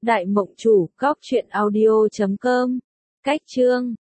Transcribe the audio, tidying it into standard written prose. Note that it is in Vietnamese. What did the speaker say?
Đại Mộng Chủ, Cóc Truyện Audio.com. Cách chương